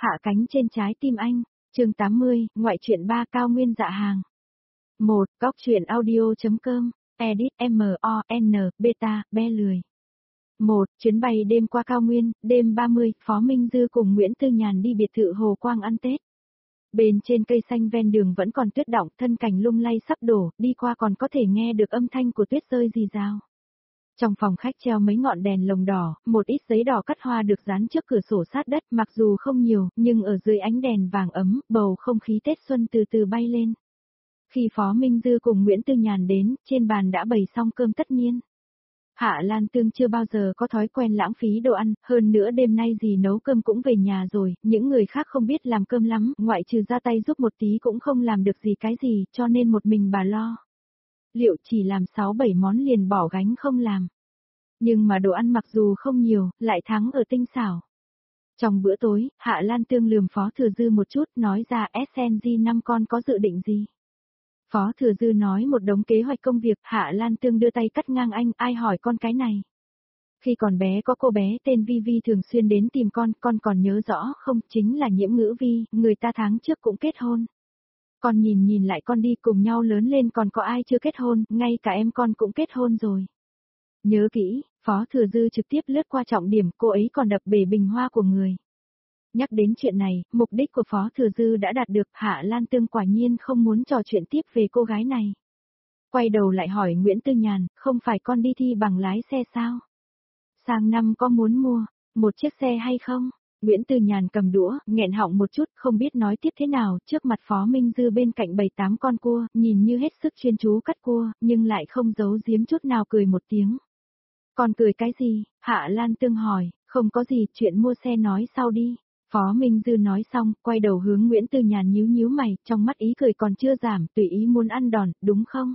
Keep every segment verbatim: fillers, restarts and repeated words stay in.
Hạ cánh trên trái tim anh, chương tám mươi, ngoại truyện ba cao nguyên dạ hàng. một. Góc truyện audio.com, edit M O N, beta, be lười. một. Chuyến bay đêm qua cao nguyên, đêm ba mươi, Phó Minh Dư cùng Nguyễn Tư Nhàn đi biệt thự Hồ Quang ăn Tết. Bên trên cây xanh ven đường vẫn còn tuyết đọng, thân cảnh lung lay sắp đổ, đi qua còn có thể nghe được âm thanh của tuyết rơi rì rào. Trong phòng khách treo mấy ngọn đèn lồng đỏ, một ít giấy đỏ cắt hoa được dán trước cửa sổ sát đất, mặc dù không nhiều, nhưng ở dưới ánh đèn vàng ấm, bầu không khí Tết xuân từ từ bay lên. Khi Phó Minh Dư cùng Nguyễn Tư Nhàn đến, trên bàn đã bày xong cơm tất niên. Hạ Lan Tương chưa bao giờ có thói quen lãng phí đồ ăn, hơn nữa đêm nay dì nấu cơm cũng về nhà rồi, những người khác không biết làm cơm lắm, ngoại trừ ra tay giúp một tí cũng không làm được gì cái gì, cho nên một mình bà lo. Liệu chỉ làm sáu bảy món liền bỏ gánh không làm. Nhưng mà đồ ăn mặc dù không nhiều, lại thắng ở tinh xảo. Trong bữa tối, Hạ Lan Tương lườm Phó Thừa Dư một chút, nói ra ét en giê năm con có dự định gì. Phó Thừa Dư nói một đống kế hoạch công việc, Hạ Lan Tương đưa tay cắt ngang anh, ai hỏi con cái này. Khi còn bé có cô bé tên Vi Vi thường xuyên đến tìm con, con còn nhớ rõ không, chính là Nhiễm Ngữ Vi, người ta tháng trước cũng kết hôn. Con nhìn nhìn lại con đi, cùng nhau lớn lên còn có ai chưa kết hôn, ngay cả em con cũng kết hôn rồi. Nhớ kỹ, Phó Thừa Dư trực tiếp lướt qua trọng điểm, cô ấy còn đập bể bình hoa của người. Nhắc đến chuyện này, mục đích của Phó Thừa Dư đã đạt được, Hạ Lan Tương quả nhiên không muốn trò chuyện tiếp về cô gái này. Quay đầu lại hỏi Nguyễn Tư Nhàn, không phải con đi thi bằng lái xe sao? Sang năm có muốn mua một chiếc xe hay không? Nguyễn Tư Nhàn cầm đũa, nghẹn họng một chút, không biết nói tiếp thế nào, trước mặt Phó Minh Dư bên cạnh bảy tám con cua, nhìn như hết sức chuyên chú cắt cua, nhưng lại không giấu giếm chút nào, cười một tiếng. Còn cười cái gì? Hạ Lan Tương hỏi, không có gì, chuyện mua xe nói sau đi. Phó Minh Dư nói xong, quay đầu hướng Nguyễn Tư Nhàn nhíu nhíu mày, trong mắt ý cười còn chưa giảm, tùy ý muốn ăn đòn, đúng không?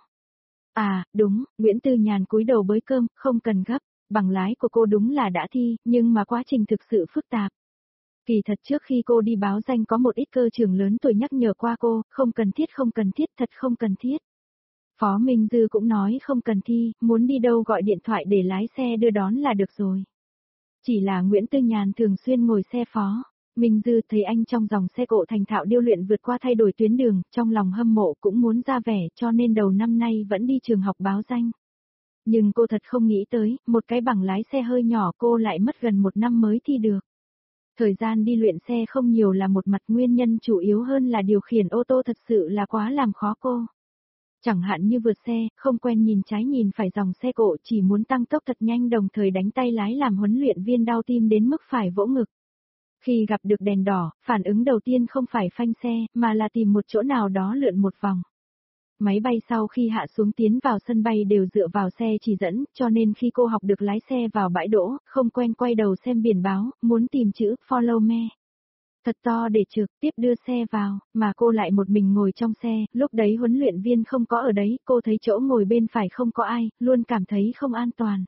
À, đúng, Nguyễn Tư Nhàn cúi đầu bới cơm, không cần gấp, bằng lái của cô đúng là đã thi, nhưng mà quá trình thực sự phức tạp. Kỳ thật trước khi cô đi báo danh có một ít cơ trưởng lớn tuổi nhắc nhở qua cô, không cần thiết không cần thiết, thật không cần thiết. Phó Minh Dư cũng nói không cần thi, muốn đi đâu gọi điện thoại để lái xe đưa đón là được rồi. Chỉ là Nguyễn Tư Nhàn thường xuyên ngồi xe Phó Minh Dư thấy anh trong dòng xe cộ thành thạo điêu luyện vượt qua thay đổi tuyến đường, trong lòng hâm mộ cũng muốn ra vẻ, cho nên đầu năm nay vẫn đi trường học báo danh. Nhưng cô thật không nghĩ tới, một cái bằng lái xe hơi nhỏ cô lại mất gần một năm mới thi được. Thời gian đi luyện xe không nhiều là một mặt, nguyên nhân chủ yếu hơn là điều khiển ô tô thật sự là quá làm khó cô. Chẳng hạn như vượt xe, không quen nhìn trái nhìn phải, dòng xe cộ chỉ muốn tăng tốc thật nhanh đồng thời đánh tay lái làm huấn luyện viên đau tim đến mức phải vỗ ngực. Khi gặp được đèn đỏ, phản ứng đầu tiên không phải phanh xe, mà là tìm một chỗ nào đó lượn một vòng. Máy bay sau khi hạ xuống tiến vào sân bay đều dựa vào xe chỉ dẫn, cho nên khi cô học được lái xe vào bãi đỗ, không quen quay đầu xem biển báo, muốn tìm chữ Follow me thật to để trực tiếp đưa xe vào, mà cô lại một mình ngồi trong xe, lúc đấy huấn luyện viên không có ở đấy, cô thấy chỗ ngồi bên phải không có ai, luôn cảm thấy không an toàn.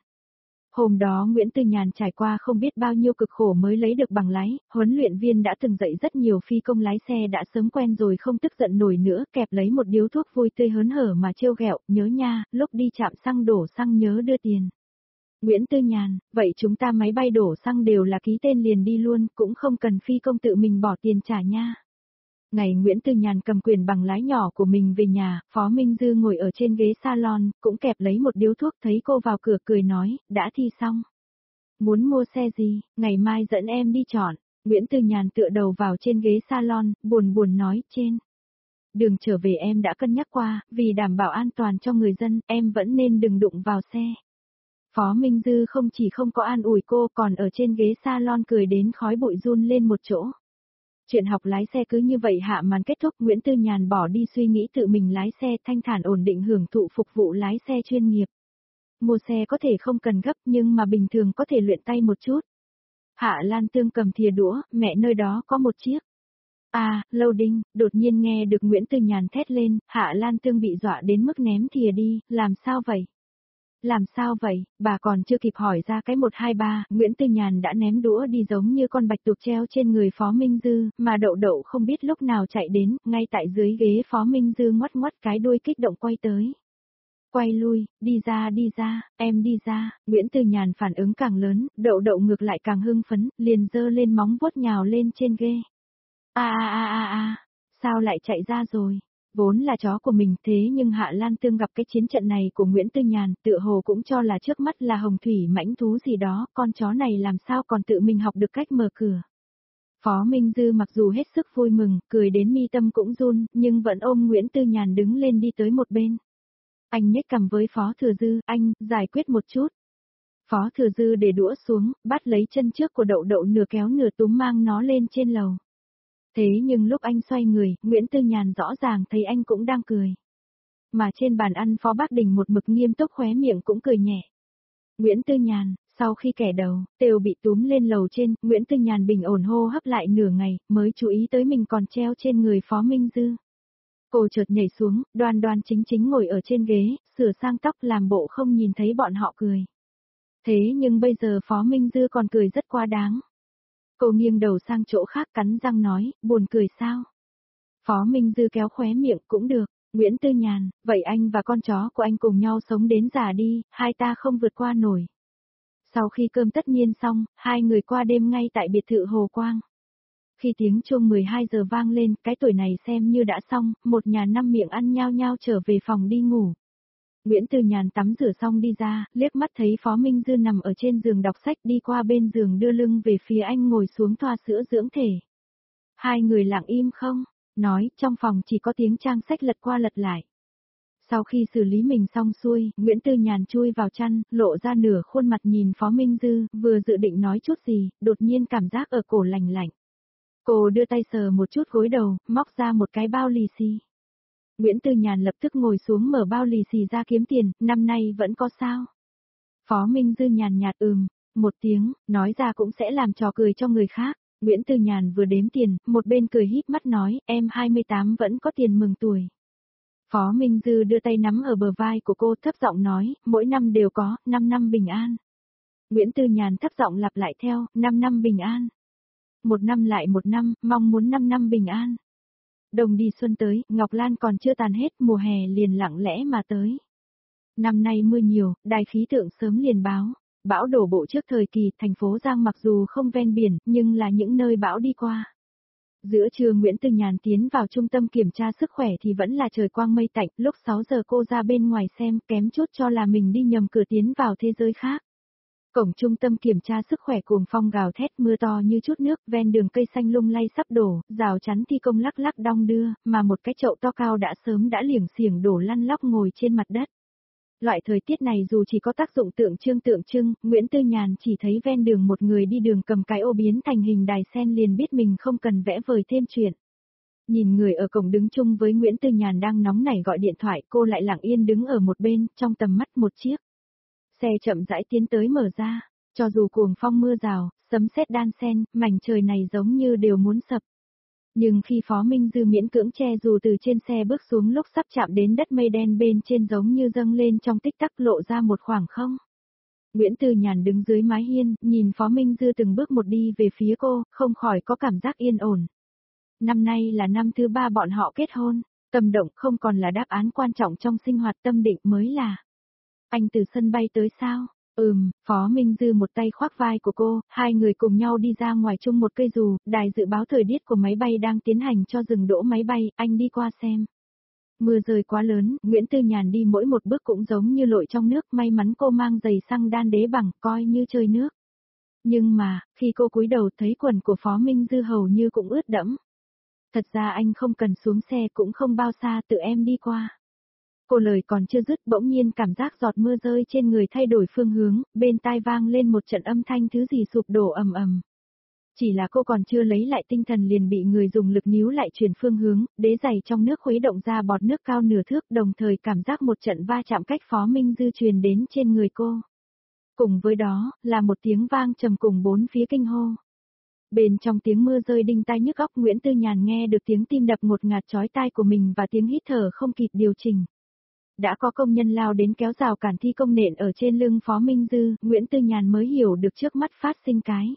Hôm đó Nguyễn Tư Nhàn trải qua không biết bao nhiêu cực khổ mới lấy được bằng lái, huấn luyện viên đã từng dạy rất nhiều phi công lái xe đã sớm quen rồi không tức giận nổi nữa, kẹp lấy một điếu thuốc vui tươi hớn hở mà trêu ghẹo, nhớ nha, lúc đi trạm xăng đổ xăng nhớ đưa tiền. Nguyễn Tư Nhàn, vậy chúng ta máy bay đổ xăng đều là ký tên liền đi luôn, cũng không cần phi công tự mình bỏ tiền trả nha. Ngày Nguyễn Tư Nhàn cầm quyền bằng lái nhỏ của mình về nhà, Phó Minh Dư ngồi ở trên ghế salon, cũng kẹp lấy một điếu thuốc, thấy cô vào cửa cười nói, đã thi xong. Muốn mua xe gì, ngày mai dẫn em đi chọn. Nguyễn Tư Nhàn tựa đầu vào trên ghế salon, buồn buồn nói, trên đường trở về em đã cân nhắc qua, vì đảm bảo an toàn cho người dân, em vẫn nên đừng đụng vào xe. Phó Minh Dư không chỉ không có an ủi cô, còn ở trên ghế salon cười đến khói bụi run lên một chỗ. Chuyện học lái xe cứ như vậy hạ màn kết thúc, Nguyễn Tư Nhàn bỏ đi suy nghĩ tự mình lái xe, thanh thản ổn định hưởng thụ phục vụ lái xe chuyên nghiệp. Mua xe có thể không cần gấp nhưng mà bình thường có thể luyện tay một chút. Hạ Lan Tương cầm thìa đũa, mẹ nơi đó có một chiếc. À, loading, đột nhiên nghe được Nguyễn Tư Nhàn thét lên, Hạ Lan Tương bị dọa đến mức ném thìa đi, làm sao vậy? Làm sao vậy, bà còn chưa kịp hỏi ra cái một hai ba, Nguyễn Tư Nhàn đã ném đũa đi giống như con bạch tuộc treo trên người Phó Minh Dư, mà đậu đậu không biết lúc nào chạy đến, ngay tại dưới ghế Phó Minh Dư ngoắt ngoắt cái đuôi kích động quay tới. Quay lui, đi ra đi ra, em đi ra, Nguyễn Tư Nhàn phản ứng càng lớn, đậu đậu ngược lại càng hưng phấn, liền giơ lên móng vuốt nhào lên trên ghế. A a a a a, sao lại chạy ra rồi? Vốn là chó của mình thế nhưng Hạ Lan Tương gặp cái chiến trận này của Nguyễn Tư Nhàn, tựa hồ cũng cho là trước mắt là hồng thủy mãnh thú gì đó, con chó này làm sao còn tự mình học được cách mở cửa. Phó Minh Dư mặc dù hết sức vui mừng, cười đến mi tâm cũng run, nhưng vẫn ôm Nguyễn Tư Nhàn đứng lên đi tới một bên. Anh nhếch cằm với Phó Thừa Dư, anh, giải quyết một chút. Phó Thừa Dư để đũa xuống, bắt lấy chân trước của Đậu Đậu nửa kéo nửa túm mang nó lên trên lầu. Thế nhưng lúc anh xoay người, Nguyễn Tư Nhàn rõ ràng thấy anh cũng đang cười. Mà trên bàn ăn Phó Bác Đình một mực nghiêm túc khóe miệng cũng cười nhẹ. Nguyễn Tư Nhàn, sau khi kẻ đầu, Tều bị túm lên lầu trên, Nguyễn Tư Nhàn bình ổn hô hấp lại nửa ngày, mới chú ý tới mình còn treo trên người Phó Minh Dư. Cô chợt nhảy xuống, đoan đoan chính chính ngồi ở trên ghế, sửa sang tóc làm bộ không nhìn thấy bọn họ cười. Thế nhưng bây giờ Phó Minh Dư còn cười rất quá đáng. Cô nghiêng đầu sang chỗ khác cắn răng nói, buồn cười sao? Phó Minh Dư kéo khóe miệng, cũng được. Nguyễn Tư Nhàn, vậy anh và con chó của anh cùng nhau sống đến già đi, hai ta không vượt qua nổi. Sau khi cơm tất niên xong, hai người qua đêm ngay tại biệt thự Hồ Quang. Khi tiếng chuông mười hai giờ vang lên, cái tuổi này xem như đã xong, một nhà năm miệng ăn nhao nhao trở về phòng đi ngủ. Nguyễn Tư Nhàn tắm rửa xong đi ra, liếc mắt thấy Phó Minh Dư nằm ở trên giường đọc sách, đi qua bên giường đưa lưng về phía anh ngồi xuống thoa sữa dưỡng thể. Hai người lặng im không, nói, trong phòng chỉ có tiếng trang sách lật qua lật lại. Sau khi xử lý mình xong xuôi, Nguyễn Tư Nhàn chui vào chăn, lộ ra nửa khuôn mặt nhìn Phó Minh Dư, vừa dự định nói chút gì, đột nhiên cảm giác ở cổ lạnh lạnh. Cô đưa tay sờ một chút gối đầu, móc ra một cái bao lì xì. Nguyễn Tư Nhàn lập tức ngồi xuống mở bao lì xì ra kiếm tiền, năm nay vẫn có sao. Phó Minh Dư nhàn nhạt ừm, một tiếng, nói ra cũng sẽ làm trò cười cho người khác. Nguyễn Tư Nhàn vừa đếm tiền, một bên cười híp mắt nói, em hai mươi tám vẫn có tiền mừng tuổi. Phó Minh Dư đưa tay nắm ở bờ vai của cô thấp giọng nói, mỗi năm đều có, năm năm bình an. Nguyễn Tư Nhàn thấp giọng lặp lại theo, năm năm bình an. Một năm lại một năm, mong muốn năm năm bình an. Đồng đi xuân tới, Ngọc Lan còn chưa tàn hết, mùa hè liền lặng lẽ mà tới. Năm nay mưa nhiều, đài khí tượng sớm liền báo. Bão đổ bộ trước thời kỳ, thành phố Giang mặc dù không ven biển, nhưng là những nơi bão đi qua. Giữa trưa Nguyễn Tư Nhàn tiến vào trung tâm kiểm tra sức khỏe thì vẫn là trời quang mây tạnh, lúc sáu giờ cô ra bên ngoài xem, kém chút cho là mình đi nhầm cửa tiến vào thế giới khác. Cổng trung tâm kiểm tra sức khỏe cuồng phong gào thét, mưa to như chút nước, ven đường cây xanh lung lay sắp đổ, rào chắn thi công lắc lắc đong đưa, mà một cái chậu to cao đã sớm đã liềng xiềng đổ lăn lóc ngồi trên mặt đất. Loại thời tiết này dù chỉ có tác dụng tượng trưng tượng trưng, Nguyễn Tư Nhàn chỉ thấy ven đường một người đi đường cầm cái ô biến thành hình đài sen liền biết mình không cần vẽ vời thêm chuyện. Nhìn người ở cổng đứng chung với Nguyễn Tư Nhàn đang nóng nảy gọi điện thoại, cô lại lặng yên đứng ở một bên, trong tầm mắt một chiếc xe chậm rãi tiến tới mở ra, cho dù cuồng phong mưa rào, sấm sét đan xen, mảnh trời này giống như đều muốn sập. Nhưng khi Phó Minh Dư miễn cưỡng che dù từ trên xe bước xuống lúc sắp chạm đến đất mây đen bên trên giống như dâng lên trong tích tắc lộ ra một khoảng không. Nguyễn Tư Nhàn đứng dưới mái hiên, nhìn Phó Minh Dư từng bước một đi về phía cô, không khỏi có cảm giác yên ổn. Năm nay là năm thứ ba bọn họ kết hôn, tâm động không còn là đáp án quan trọng trong sinh hoạt, tâm định mới là. Anh từ sân bay tới sao? Ừm, Phó Minh Dư một tay khoác vai của cô, hai người cùng nhau đi ra ngoài chung một cây dù, đài dự báo thời tiết của máy bay đang tiến hành cho dừng đỗ máy bay, anh đi qua xem. Mưa rơi quá lớn, Nguyễn Tư Nhàn đi mỗi một bước cũng giống như lội trong nước, may mắn cô mang giày xăng đan đế bằng, coi như chơi nước. Nhưng mà, khi cô cúi đầu thấy quần của Phó Minh Dư hầu như cũng ướt đẫm. Thật ra anh không cần xuống xe cũng không bao xa, tự em đi qua. Cô lời còn chưa dứt bỗng nhiên cảm giác giọt mưa rơi trên người thay đổi phương hướng, bên tai vang lên một trận âm thanh thứ gì sụp đổ ầm ầm. Chỉ là cô còn chưa lấy lại tinh thần liền bị người dùng lực níu lại chuyển phương hướng, đế giày trong nước khuấy động ra bọt nước cao nửa thước, đồng thời cảm giác một trận va chạm cách Phó Minh Dư truyền đến trên người cô. Cùng với đó, là một tiếng vang trầm cùng bốn phía kinh hô. Bên trong tiếng mưa rơi đinh tai nhức óc, Nguyễn Tư Nhàn nghe được tiếng tim đập ngột ngạt chói tai của mình và tiếng hít thở không kịp điều chỉnh. Đã có công nhân lao đến kéo rào cản thi công nện ở trên lưng Phó Minh Dư, Nguyễn Tư Nhàn mới hiểu được trước mắt phát sinh cái.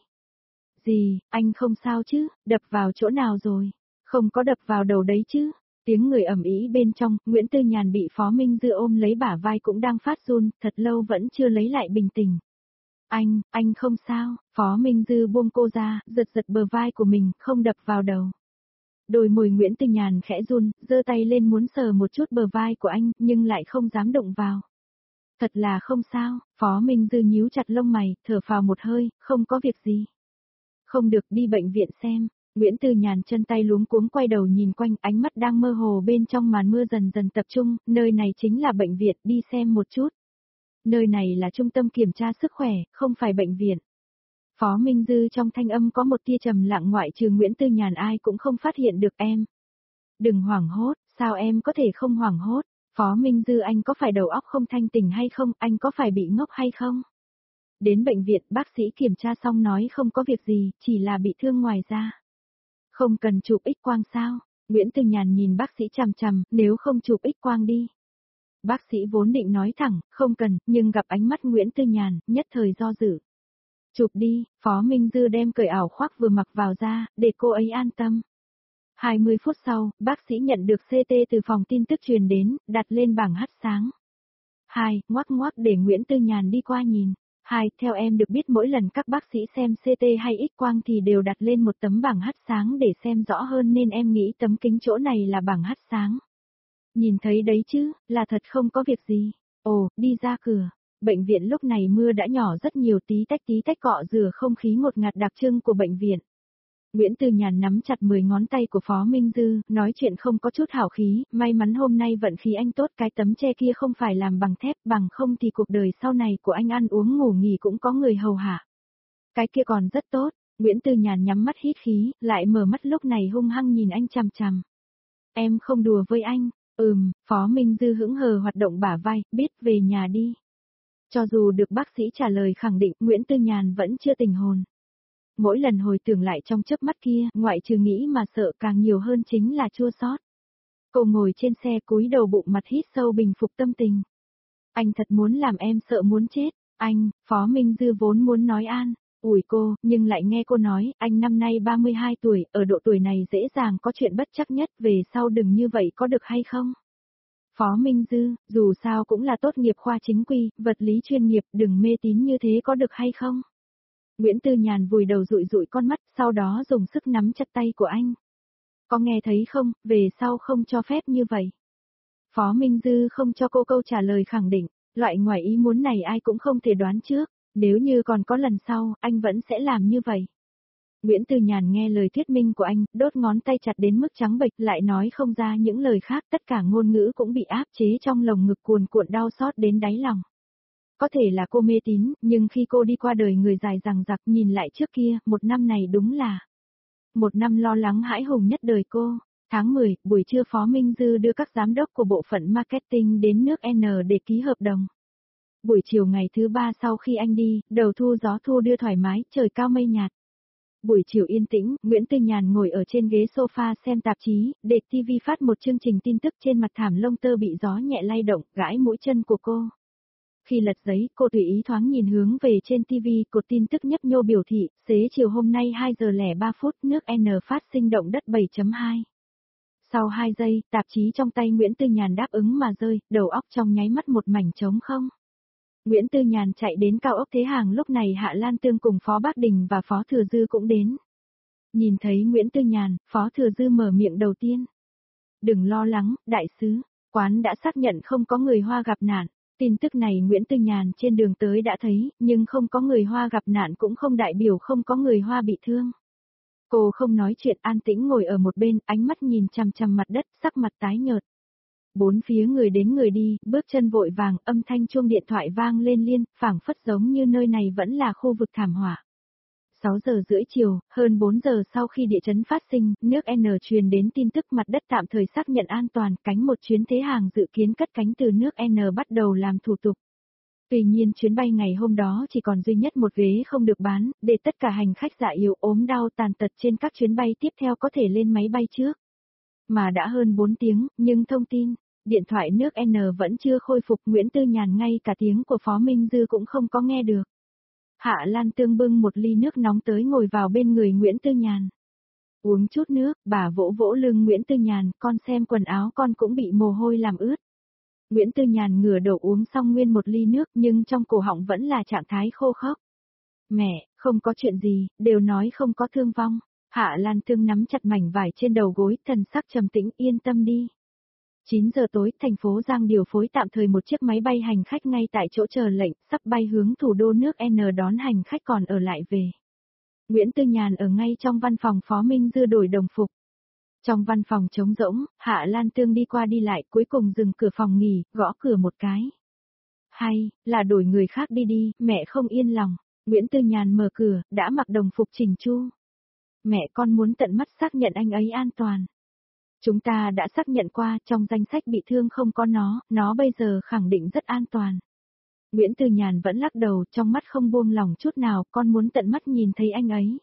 Gì, anh không sao chứ, đập vào chỗ nào rồi? Không có đập vào đầu đấy chứ? Tiếng người ầm ĩ bên trong, Nguyễn Tư Nhàn bị Phó Minh Dư ôm lấy bả vai cũng đang phát run, thật lâu vẫn chưa lấy lại bình tĩnh. Anh, anh không sao, Phó Minh Dư buông cô ra, giật giật bờ vai của mình, không đập vào đầu. Đôi môi Nguyễn Tư Nhàn khẽ run, giơ tay lên muốn sờ một chút bờ vai của anh, nhưng lại không dám động vào. Thật là không sao, Phó Minh Dư nhíu chặt lông mày, thở phào một hơi, không có việc gì. Không được, đi bệnh viện xem. Nguyễn Tư Nhàn chân tay luống cuống quay đầu nhìn quanh, ánh mắt đang mơ hồ bên trong màn mưa dần dần tập trung, nơi này chính là bệnh viện, đi xem một chút. Nơi này là trung tâm kiểm tra sức khỏe, không phải bệnh viện. Phó Minh Dư trong thanh âm có một tia trầm lặng, ngoại trừ Nguyễn Tư Nhàn ai cũng không phát hiện được em. Đừng hoảng hốt, sao em có thể không hoảng hốt? Phó Minh Dư, anh có phải đầu óc không thanh tỉnh hay không, anh có phải bị ngốc hay không? Đến bệnh viện, bác sĩ kiểm tra xong nói không có việc gì, chỉ là bị thương ngoài da. Không cần chụp X quang sao? Nguyễn Tư Nhàn nhìn bác sĩ chằm chằm, nếu không chụp X quang đi. Bác sĩ vốn định nói thẳng, không cần, nhưng gặp ánh mắt Nguyễn Tư Nhàn, nhất thời do dự. Chụp đi, Phó Minh Dư đem cởi ảo khoác vừa mặc vào ra, để cô ấy an tâm. hai mươi phút sau, bác sĩ nhận được xê tê từ phòng tin tức truyền đến, đặt lên bảng hắt sáng. Hai, ngoắc ngoắc để Nguyễn Tư Nhàn đi qua nhìn. Hai, theo em được biết mỗi lần các bác sĩ xem xê tê hay X quang thì đều đặt lên một tấm bảng hắt sáng để xem rõ hơn, nên em nghĩ tấm kính chỗ này là bảng hắt sáng. Nhìn thấy đấy chứ, là thật không có việc gì. Ồ, đi ra cửa. Bệnh viện lúc này mưa đã nhỏ rất nhiều, tí tách tí tách cọ rửa không khí ngột ngạt đặc trưng của bệnh viện. Nguyễn Tư Nhàn nắm chặt mười ngón tay của Phó Minh Dư, nói chuyện không có chút hào khí, may mắn hôm nay vận khí anh tốt, cái tấm che kia không phải làm bằng thép, bằng không thì cuộc đời sau này của anh ăn uống ngủ nghỉ cũng có người hầu hạ. Cái kia còn rất tốt, Nguyễn Tư Nhàn nhắm mắt hít khí, lại mở mắt lúc này hung hăng nhìn anh chằm chằm. Em không đùa với anh, ừm, Phó Minh Dư hững hờ hoạt động bả vai, biết về nhà đi. Cho dù được bác sĩ trả lời khẳng định, Nguyễn Tư Nhàn vẫn chưa tỉnh hồn. Mỗi lần hồi tưởng lại trong chớp mắt kia, ngoại trừ nghĩ mà sợ càng nhiều hơn chính là chua xót. Cô ngồi trên xe cúi đầu bụng mặt hít sâu bình phục tâm tình. Anh thật muốn làm em sợ muốn chết, anh, Phó Minh Dư vốn muốn nói an, ủi cô, nhưng lại nghe cô nói, anh năm nay ba mươi hai tuổi, ở độ tuổi này dễ dàng có chuyện bất trắc nhất, về sau đừng như vậy có được hay không? Phó Minh Dư, dù sao cũng là tốt nghiệp khoa chính quy, vật lý chuyên nghiệp, đừng mê tín như thế có được hay không? Nguyễn Tư Nhàn vùi đầu dụi dụi con mắt, sau đó dùng sức nắm chặt tay của anh. Có nghe thấy không, về sau không cho phép như vậy. Phó Minh Dư không cho cô câu trả lời khẳng định, loại ngoài ý muốn này ai cũng không thể đoán trước, nếu như còn có lần sau, anh vẫn sẽ làm như vậy. Nguyễn Tư Nhàn nghe lời thuyết minh của anh, đốt ngón tay chặt đến mức trắng bệch, lại nói không ra những lời khác, tất cả ngôn ngữ cũng bị áp chế trong lồng ngực cuồn cuộn đau xót đến đáy lòng. Có thể là cô mê tín, nhưng khi cô đi qua đời người dài dằng dặc, nhìn lại trước kia, một năm này đúng là một năm lo lắng hãi hùng nhất đời cô. Tháng mười, buổi trưa Phó Minh Dư đưa các giám đốc của bộ phận marketing đến nước N để ký hợp đồng. Buổi chiều ngày thứ ba sau khi anh đi, đầu thu gió thu đưa thoải mái, trời cao mây nhạt. Buổi chiều yên tĩnh, Nguyễn Tư Nhàn ngồi ở trên ghế sofa xem tạp chí, để ti vi phát một chương trình tin tức, trên mặt thảm lông tơ bị gió nhẹ lay động, gãi mũi chân của cô. Khi lật giấy, cô tùy ý thoáng nhìn hướng về trên ti vi, cột tin tức nhấp nhô biểu thị, xế chiều hôm nay hai giờ lẻ ba phút, nước N phát sinh động đất bảy chấm hai. Sau hai giây, tạp chí trong tay Nguyễn Tư Nhàn đáp ứng mà rơi, đầu óc trong nháy mắt một mảnh trống không. Nguyễn Tư Nhàn chạy đến cao ốc Thế Hàng, lúc này Hạ Lan Tương cùng Phó Bác Đình và Phó Thừa Dư cũng đến. Nhìn thấy Nguyễn Tư Nhàn, Phó Thừa Dư mở miệng đầu tiên. Đừng lo lắng, đại sứ, quán đã xác nhận không có người Hoa gặp nạn. Tin tức này Nguyễn Tư Nhàn trên đường tới đã thấy, nhưng không có người Hoa gặp nạn cũng không đại biểu không có người Hoa bị thương. Cô không nói chuyện, an tĩnh ngồi ở một bên, ánh mắt nhìn chằm chằm mặt đất, sắc mặt tái nhợt. Bốn phía người đến người đi, bước chân vội vàng, âm thanh chuông điện thoại vang lên liên, phảng phất giống như nơi này vẫn là khu vực thảm họa. sáu giờ rưỡi chiều, hơn bốn giờ sau khi địa chấn phát sinh, nước N truyền đến tin tức mặt đất tạm thời xác nhận an toàn, cánh một chuyến Thế Hàng dự kiến cất cánh từ nước N bắt đầu làm thủ tục. Tuy nhiên chuyến bay ngày hôm đó chỉ còn duy nhất một ghế không được bán, để tất cả hành khách già yếu ốm đau tàn tật trên các chuyến bay tiếp theo có thể lên máy bay trước. Mà đã hơn bốn tiếng, nhưng thông tin, điện thoại nước N vẫn chưa khôi phục, Nguyễn Tư Nhàn ngay cả tiếng của Phó Minh Dư cũng không có nghe được. Hạ Lan Tương bưng một ly nước nóng tới ngồi vào bên người Nguyễn Tư Nhàn. Uống chút nước, bà vỗ vỗ lưng Nguyễn Tư Nhàn, con xem quần áo con cũng bị mồ hôi làm ướt. Nguyễn Tư Nhàn ngửa đầu uống xong nguyên một ly nước, nhưng trong cổ họng vẫn là trạng thái khô khốc. Mẹ, không có chuyện gì, đều nói không có thương vong. Hạ Lan Tương nắm chặt mảnh vải trên đầu gối, thần sắc trầm tĩnh, yên tâm đi. chín giờ tối, thành phố Giang điều phối tạm thời một chiếc máy bay hành khách ngay tại chỗ chờ lệnh, sắp bay hướng thủ đô nước N đón hành khách còn ở lại về. Nguyễn Tư Nhàn ở ngay trong văn phòng Phó Minh Dư đổi đồng phục. Trong văn phòng trống rỗng, Hạ Lan Tương đi qua đi lại, cuối cùng dừng cửa phòng nghỉ, gõ cửa một cái. Hay, là đổi người khác đi đi, mẹ không yên lòng. Nguyễn Tư Nhàn mở cửa, đã mặc đồng phục chỉnh chu. Mẹ con muốn tận mắt xác nhận anh ấy an toàn. Chúng ta đã xác nhận qua, trong danh sách bị thương không có nó, nó bây giờ khẳng định rất an toàn. Nguyễn Tư Nhàn vẫn lắc đầu, trong mắt không buông lòng chút nào, con muốn tận mắt nhìn thấy anh ấy.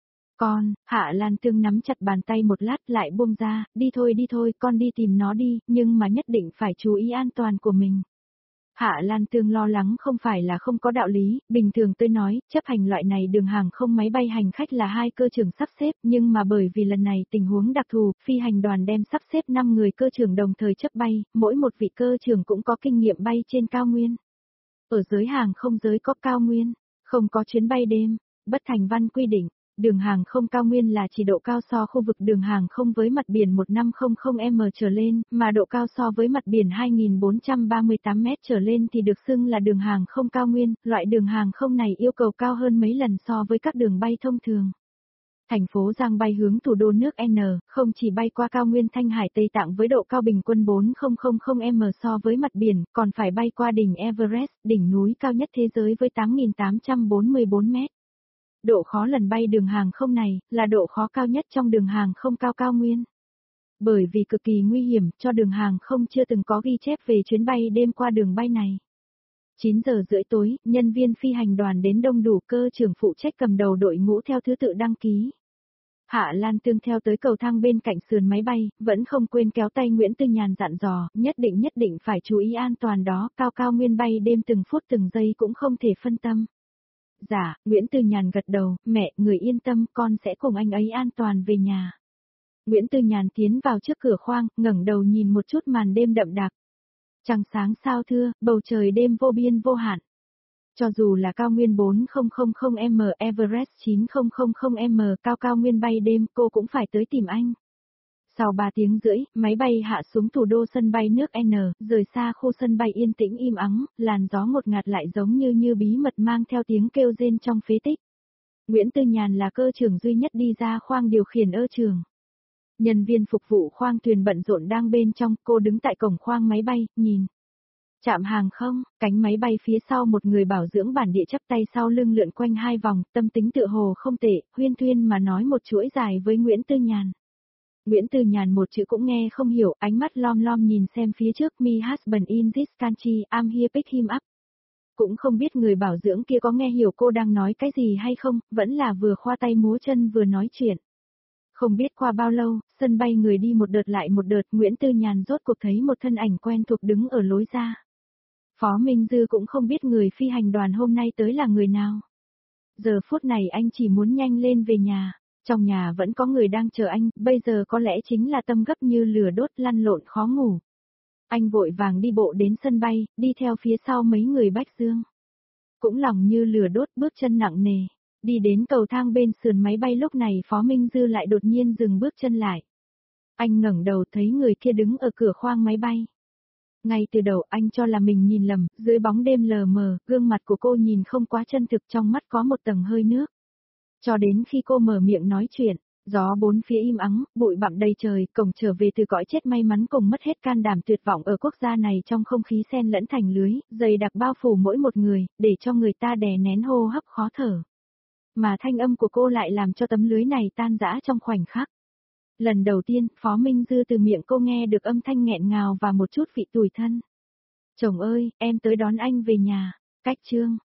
Con, Hạ Lan Tương nắm chặt bàn tay một lát lại buông ra, đi thôi đi thôi, con đi tìm nó đi, nhưng mà nhất định phải chú ý an toàn của mình. Hạ Lan Tương lo lắng không phải là không có đạo lý, bình thường tôi nói, chấp hành loại này đường hàng không máy bay hành khách là hai cơ trưởng sắp xếp, nhưng mà bởi vì lần này tình huống đặc thù, phi hành đoàn đem sắp xếp năm người cơ trưởng đồng thời chấp bay, mỗi một vị cơ trưởng cũng có kinh nghiệm bay trên cao nguyên. Ở giới hàng không giới có cao nguyên, không có chuyến bay đêm, bất thành văn quy định. Đường hàng không cao nguyên là chỉ độ cao so khu vực đường hàng không với mặt biển một nghìn năm trăm mét trở lên, mà độ cao so với mặt biển hai nghìn bốn trăm ba mươi tám mét trở lên thì được xưng là đường hàng không cao nguyên, loại đường hàng không này yêu cầu cao hơn mấy lần so với các đường bay thông thường. Thành phố Giang bay hướng thủ đô nước N, không chỉ bay qua cao nguyên Thanh Hải Tây Tạng với độ cao bình quân bốn nghìn mét so với mặt biển, còn phải bay qua đỉnh Everest, đỉnh núi cao nhất thế giới với tám nghìn tám trăm bốn mươi bốn mét. Độ khó lần bay đường hàng không này, là độ khó cao nhất trong đường hàng không cao cao nguyên. Bởi vì cực kỳ nguy hiểm, cho đường hàng không chưa từng có ghi chép về chuyến bay đêm qua đường bay này. chín giờ rưỡi tối, nhân viên phi hành đoàn đến đông đủ, cơ trưởng phụ trách cầm đầu đội ngũ theo thứ tự đăng ký. Hạ Lan Tương theo tới cầu thang bên cạnh sườn máy bay, vẫn không quên kéo tay Nguyễn Tư Nhàn dặn dò, nhất định nhất định phải chú ý an toàn đó, cao cao nguyên bay đêm từng phút từng giây cũng không thể phân tâm. Dạ, Nguyễn Tư Nhàn gật đầu, mẹ, người yên tâm, con sẽ cùng anh ấy an toàn về nhà. Nguyễn Tư Nhàn tiến vào trước cửa khoang, ngẩng đầu nhìn một chút màn đêm đậm đặc. Trăng sáng sao thưa, bầu trời đêm vô biên vô hạn. Cho dù là cao nguyên bốn nghìn mét, Everest chín nghìn mét, cao cao nguyên bay đêm, cô cũng phải tới tìm anh. Sau ba tiếng rưỡi, máy bay hạ xuống thủ đô sân bay nước N, rời xa khu sân bay yên tĩnh im ắng, làn gió ngột ngạt lại giống như như bí mật mang theo tiếng kêu rên trong phế tích. Nguyễn Tư Nhàn là cơ trưởng duy nhất đi ra khoang điều khiển ơ trường. Nhân viên phục vụ khoang thuyền bận rộn đang bên trong, cô đứng tại cổng khoang máy bay, nhìn. Trạm hàng không, cánh máy bay phía sau một người bảo dưỡng bản địa chắp tay sau lưng lượn quanh hai vòng, tâm tính tựa hồ không tệ, huyên thuyên mà nói một chuỗi dài với Nguyễn Tư Nhàn. Nguyễn Tư Nhàn một chữ cũng nghe không hiểu, ánh mắt lom lom nhìn xem phía trước, me husband in this country, I'm here pick him up. Cũng không biết người bảo dưỡng kia có nghe hiểu cô đang nói cái gì hay không, vẫn là vừa khoa tay múa chân vừa nói chuyện. Không biết qua bao lâu, sân bay người đi một đợt lại một đợt, Nguyễn Tư Nhàn rốt cuộc thấy một thân ảnh quen thuộc đứng ở lối ra. Phó Minh Dư cũng không biết người phi hành đoàn hôm nay tới là người nào. Giờ phút này anh chỉ muốn nhanh lên về nhà. Trong nhà vẫn có người đang chờ anh, bây giờ có lẽ chính là tâm gấp như lửa đốt lăn lộn khó ngủ. Anh vội vàng đi bộ đến sân bay, đi theo phía sau mấy người Bách Dương. Cũng lòng như lửa đốt bước chân nặng nề. Đi đến cầu thang bên sườn máy bay lúc này Phó Minh Dư lại đột nhiên dừng bước chân lại. Anh ngẩng đầu thấy người kia đứng ở cửa khoang máy bay. Ngay từ đầu anh cho là mình nhìn lầm, dưới bóng đêm lờ mờ, gương mặt của cô nhìn không quá chân thực, trong mắt có một tầng hơi nước. Cho đến khi cô mở miệng nói chuyện, gió bốn phía im ắng, bụi bặm đầy trời, cổng trở về từ cõi chết may mắn cùng mất hết can đảm tuyệt vọng ở quốc gia này trong không khí xen lẫn thành lưới, dày đặc bao phủ mỗi một người, để cho người ta đè nén hô hấp khó thở. Mà thanh âm của cô lại làm cho tấm lưới này tan rã trong khoảnh khắc. Lần đầu tiên, Phó Minh Dư từ miệng cô nghe được âm thanh nghẹn ngào và một chút vị tủi thân. Chồng ơi, em tới đón anh về nhà. Cách chương.